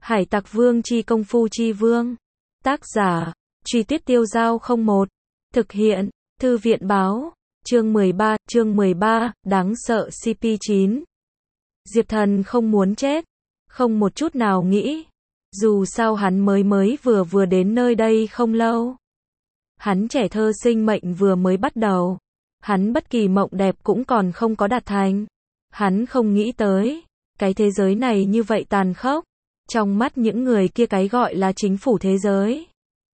Hải Tặc Vương chi công phu chi vương. Tác giả, Truy Tuyết Tiêu Dao 01. Thực hiện, Thư viện báo. Chương 13, đáng sợ CP9. Diệp Thần không muốn chết. Không một chút nào nghĩ. Dù sao hắn mới vừa đến nơi đây không lâu. Hắn trẻ thơ sinh mệnh vừa mới bắt đầu. Hắn bất kỳ mộng đẹp cũng còn không có đạt thành. Hắn không nghĩ tới. Cái thế giới này như vậy tàn khốc. Trong mắt những người kia cái gọi là chính phủ thế giới.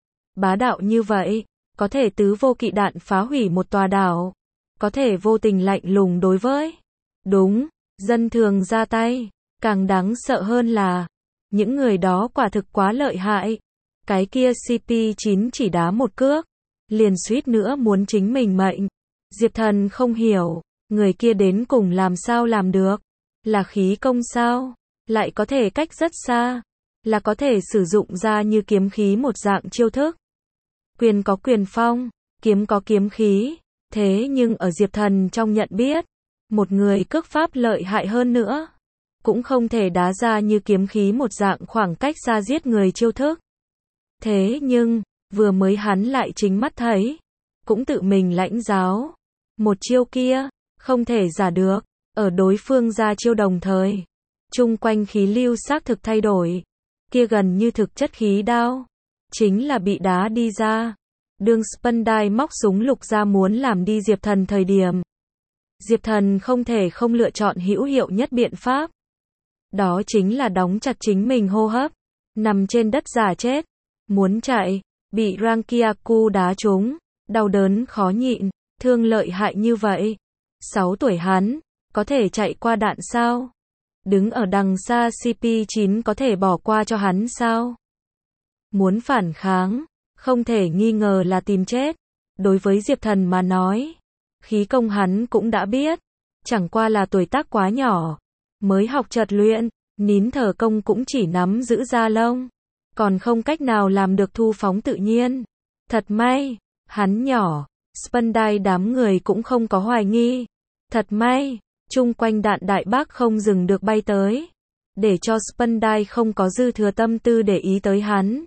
Bá đạo như vậy. Có thể tứ vô kỵ đạn phá hủy một tòa đảo. Có thể vô tình lạnh lùng đối với. Đúng, dân thường ra tay. Càng đáng sợ hơn là. Những người đó quả thực quá lợi hại. Cái kia CP9 chỉ đá một cước. Liền suýt nữa muốn chính mình mệnh. Diệp Thần không hiểu. Người kia đến cùng làm sao làm được. Là khí công sao? Lại có thể cách rất xa. Là có thể sử dụng ra như kiếm khí một dạng chiêu thức. Quyền có quyền phong. Kiếm có kiếm khí. Thế nhưng ở Diệp Thần trong nhận biết. Một người cước pháp lợi hại hơn nữa. Cũng không thể đá ra như kiếm khí một dạng khoảng cách xa giết người chiêu thức. Thế nhưng, vừa mới hắn lại chính mắt thấy. Cũng tự mình lãnh giáo. Một chiêu kia, không thể giả được. Ở đối phương ra chiêu đồng thời. Chung quanh khí lưu xác thực thay đổi. Kia gần như thực chất khí đao. Chính là bị đá đi ra. Đương Spandai móc súng lục ra muốn làm đi Diệp Thần thời điểm. Diệp Thần không thể không lựa chọn hữu hiệu nhất biện pháp. Đó chính là đóng chặt chính mình hô hấp. Nằm trên đất giả chết. Muốn chạy. Bị Rankiaku đá trúng. Đau đớn khó nhịn. Thương lợi hại như vậy. 6 tuổi hắn. Có thể chạy qua đạn sao? Đứng ở đằng xa CP9 có thể bỏ qua cho hắn sao? Muốn phản kháng. Không thể nghi ngờ là tìm chết. Đối với Diệp Thần mà nói. Khí công hắn cũng đã biết. Chẳng qua là tuổi tác quá nhỏ. Mới học chợt luyện. Nín thở công cũng chỉ nắm giữ da lông. Còn không cách nào làm được thu phóng tự nhiên. Thật may. Hắn nhỏ. Spandai đám người cũng không có hoài nghi. Thật may. Chung quanh đạn đại bác không dừng được bay tới. Để cho Spandai không có dư thừa tâm tư để ý tới hắn.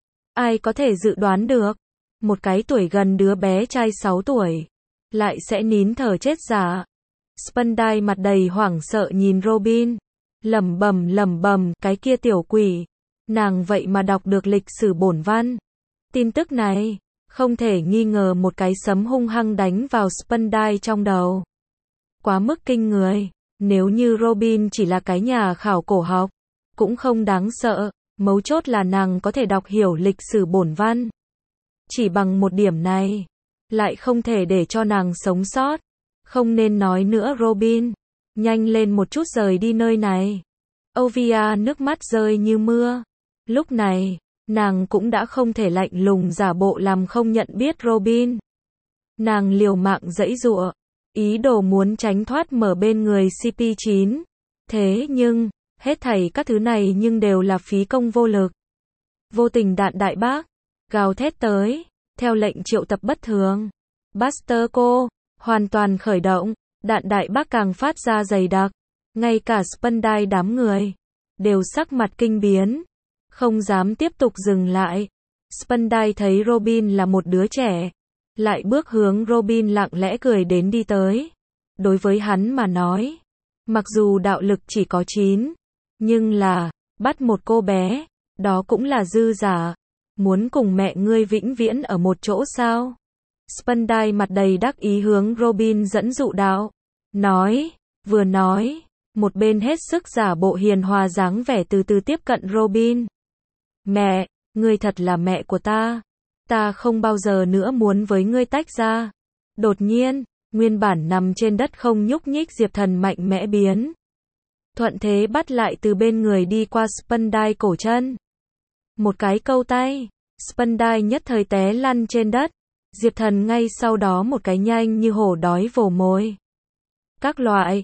Ai có thể dự đoán được. Một cái tuổi gần đứa bé trai 6 tuổi. Lại sẽ nín thở chết giả. Spandai mặt đầy hoảng sợ nhìn Robin. Lẩm bẩm cái kia tiểu quỷ. Nàng vậy mà đọc được lịch sử bổn văn. Tin tức này. Không thể nghi ngờ một cái sấm hung hăng đánh vào Spandai trong đầu. Quá mức kinh người. Nếu như Robin chỉ là cái nhà khảo cổ học. Cũng không đáng sợ. Mấu chốt là nàng có thể đọc hiểu lịch sử bổn văn. Chỉ bằng một điểm này. Lại không thể để cho nàng sống sót. Không nên nói nữa Robin. Nhanh lên một chút rời đi nơi này. Ovia nước mắt rơi như mưa. Lúc này, nàng cũng đã không thể lạnh lùng giả bộ làm không nhận biết Robin. Nàng liều mạng giãy giụa. Ý đồ muốn tránh thoát mở bên người CP9. Thế nhưng, hết thảy các thứ này nhưng đều là phí công vô lực. Vô tình đạn đại bác. Gào thét tới. Theo lệnh triệu tập bất thường. Buster cô. Hoàn toàn khởi động. Đạn đại bác càng phát ra dày đặc. Ngay cả Spandai đám người. Đều sắc mặt kinh biến. Không dám tiếp tục dừng lại. Spandai thấy Robin là một đứa trẻ. Lại bước hướng Robin lặng lẽ cười đến đi tới. Đối với hắn mà nói. Mặc dù đạo lực chỉ có 9. Nhưng là, bắt một cô bé. Đó cũng là dư giả. Muốn cùng mẹ ngươi vĩnh viễn ở một chỗ sao? Spandai mặt đầy đắc ý hướng Robin dẫn dụ đạo. Vừa nói. Một bên hết sức giả bộ hiền hòa dáng vẻ từ từ tiếp cận Robin. Mẹ, ngươi thật là mẹ của ta. Ta không bao giờ nữa muốn với ngươi tách ra. Đột nhiên, nguyên bản nằm trên đất không nhúc nhích Diệp Thần mạnh mẽ biến. Thuận thế bắt lại từ bên người đi qua Spandai cổ chân. Một cái câu tay. Spandai nhất thời té lăn trên đất. Diệp Thần ngay sau đó một cái nhanh như hổ đói vồ mồi. Các loại,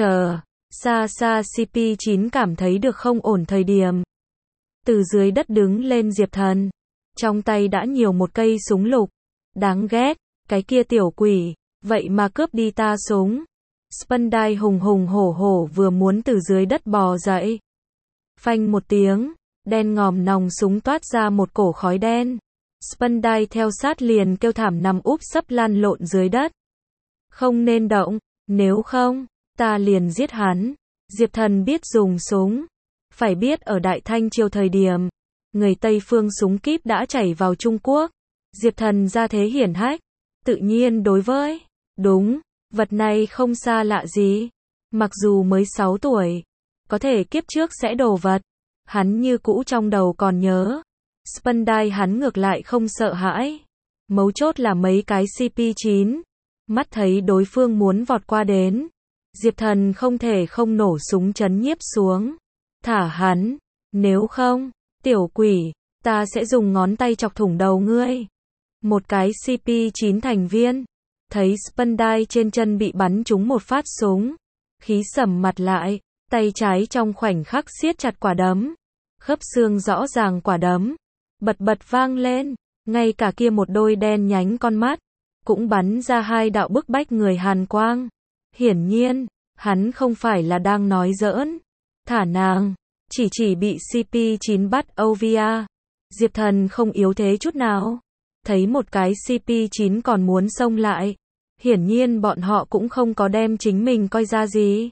xa CP9 cảm thấy được không ổn thời điểm. Từ dưới đất đứng lên Diệp Thần. Trong tay đã nhiều một cây súng lục. Đáng ghét, cái kia tiểu quỷ, vậy mà cướp đi ta súng. Spandai hùng hùng hổ hổ vừa muốn từ dưới đất bò dậy. Phanh một tiếng, Đen ngòm nòng súng toát ra một cổ khói đen. Spandai theo sát liền kêu thảm nằm úp sấp lăn lộn dưới đất. Không nên động, nếu không, ta liền giết hắn. Diệp Thần biết dùng súng. Phải biết ở Đại Thanh Triều thời điểm, người Tây phương súng kíp đã chảy vào Trung Quốc. Diệp Thần ra thế hiển hách. Tự nhiên đối với, đúng, vật này không xa lạ gì. Mặc dù mới 6 tuổi, có thể kiếp trước sẽ đồ vật. Hắn như cũ trong đầu còn nhớ. Spandai hắn ngược lại không sợ hãi. Mấu chốt là mấy cái CP9. Mắt thấy đối phương muốn vọt qua đến. Diệp Thần không thể không nổ súng chấn nhiếp xuống. Thả hắn, nếu không, tiểu quỷ, ta sẽ dùng ngón tay chọc thủng đầu ngươi. Một cái CP9 thành viên, thấy Spandai trên chân bị bắn trúng một phát súng. Khí sầm mặt lại, tay trái trong khoảnh khắc siết chặt quả đấm. Khớp xương rõ ràng quả đấm. Bật bật vang lên, ngay cả kia một đôi đen nhánh con mắt, cũng bắn ra hai đạo bức bách người hàn quang. Hiển nhiên, hắn không phải là đang nói giỡn. Thả nàng, chỉ bị CP9 bắt OVA. Diệp Thần không yếu thế chút nào. Thấy một cái CP9 còn muốn xông lại. Hiển nhiên bọn họ cũng không có đem chính mình coi ra gì.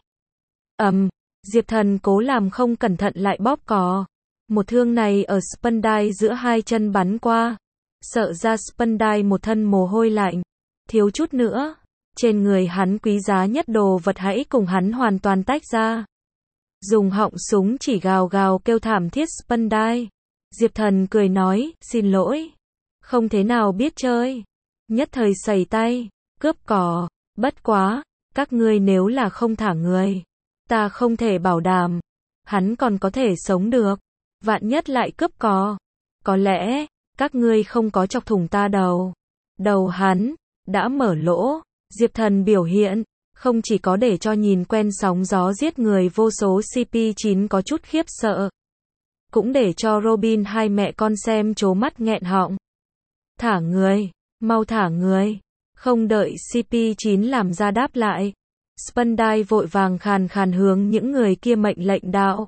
Diệp Thần cố làm không cẩn thận lại bóp cò. Một thương này ở Spandai giữa hai chân bắn qua. Sợ ra Spandai một thân mồ hôi lạnh. Thiếu chút nữa. Trên người hắn quý giá nhất đồ vật hãy cùng hắn hoàn toàn tách ra. Dùng họng súng chỉ gào gào kêu thảm thiết Spandai. Diệp Thần cười nói, xin lỗi. Không thế nào biết chơi. Nhất thời sẩy tay, cướp cò. Bất quá, các ngươi nếu là không thả người, ta không thể bảo đảm. Hắn còn có thể sống được. Vạn nhất lại cướp cò. Có lẽ, các ngươi không có chọc thủng ta đầu. Đầu hắn, đã mở lỗ. Diệp Thần biểu hiện, không chỉ có để cho nhìn quen sóng gió giết người vô số CP9 có chút khiếp sợ. Cũng để cho Robin hai mẹ con xem trố mắt nghẹn họng. Thả người, mau thả người. Không đợi CP9 làm ra đáp lại. Spandai vội vàng khàn khàn hướng những người kia mệnh lệnh đạo.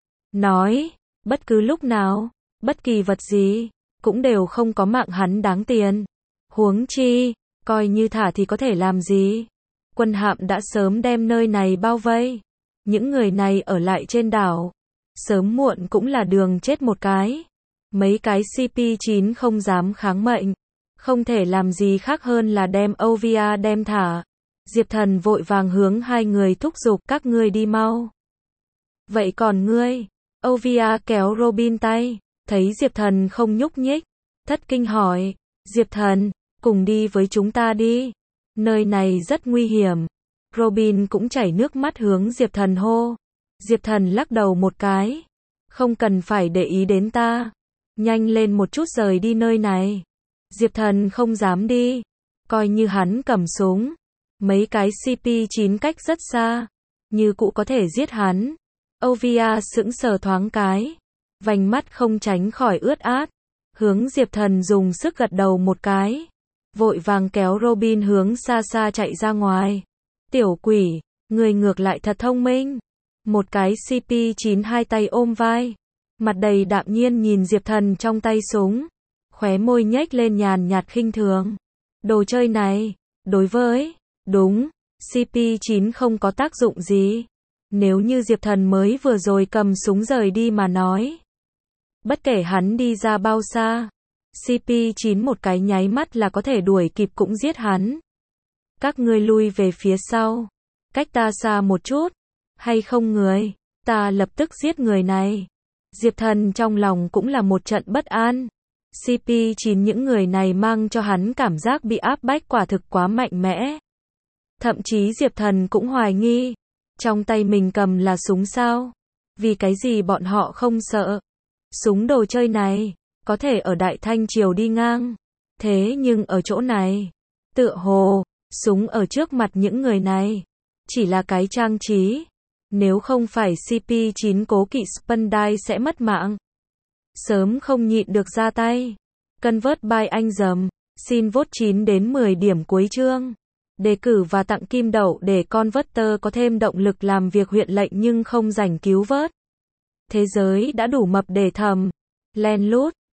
Nói, bất cứ lúc nào, bất kỳ vật gì, cũng đều không có mạng hắn đáng tiền. Huống chi, coi như thả thì có thể làm gì? Quân hạm đã sớm đem nơi này bao vây. Những người này ở lại trên đảo. Sớm muộn cũng là đường chết một cái. Mấy cái CP9 không dám kháng mệnh. Không thể làm gì khác hơn là đem OVA đem thả. Diệp Thần vội vàng hướng hai người thúc giục các ngươi đi mau. Vậy còn ngươi? OVA kéo Robin tay. Thấy Diệp Thần không nhúc nhích. Thất kinh hỏi. Diệp Thần, cùng đi với chúng ta đi. Nơi này rất nguy hiểm. Robin cũng chảy nước mắt hướng Diệp Thần hô. Diệp Thần lắc đầu một cái. Không cần phải để ý đến ta. Nhanh lên một chút rời đi nơi này. Diệp Thần không dám đi. Coi như hắn cầm súng. Mấy cái CP9 cách rất xa. Như cũ có thể giết hắn. Ovia sững sờ thoáng cái. Vành mắt không tránh khỏi ướt át. Hướng Diệp Thần dùng sức gật đầu một cái. Vội vàng kéo Robin hướng xa xa chạy ra ngoài. Tiểu quỷ, người ngược lại thật thông minh. Một cái CP9 hai tay ôm vai. Mặt đầy đạm nhiên nhìn Diệp Thần trong tay súng. Khóe môi nhếch lên nhàn nhạt khinh thường. Đồ chơi này, đối với, đúng, CP9 không có tác dụng gì. Nếu như Diệp Thần mới vừa rồi cầm súng rời đi mà nói. Bất kể hắn đi ra bao xa. CP9 một cái nháy mắt là có thể đuổi kịp cũng giết hắn. Các ngươi lui về phía sau. Cách ta xa một chút. Hay không người. Ta lập tức giết người này. Diệp Thần trong lòng cũng là một trận bất an. CP9 những người này mang cho hắn cảm giác bị áp bách quả thực quá mạnh mẽ. Thậm chí Diệp Thần cũng hoài nghi. Trong tay mình cầm là súng sao? Vì cái gì bọn họ không sợ? Súng đồ chơi này. Có thể ở Đại Thanh Triều đi ngang. Thế nhưng ở chỗ này. Tựa hồ. Súng ở trước mặt những người này. Chỉ là cái trang trí. Nếu không phải CP9 cố kỵ Spandai sẽ mất mạng. Sớm không nhịn được ra tay. Convert by anh dầm. Xin vote 9 đến 10 điểm cuối chương. Đề cử và tặng kim đậu để Converter có thêm động lực làm việc huyện lệnh nhưng không rảnh cứu vớt. Thế giới đã đủ mập để thầm, lén lút,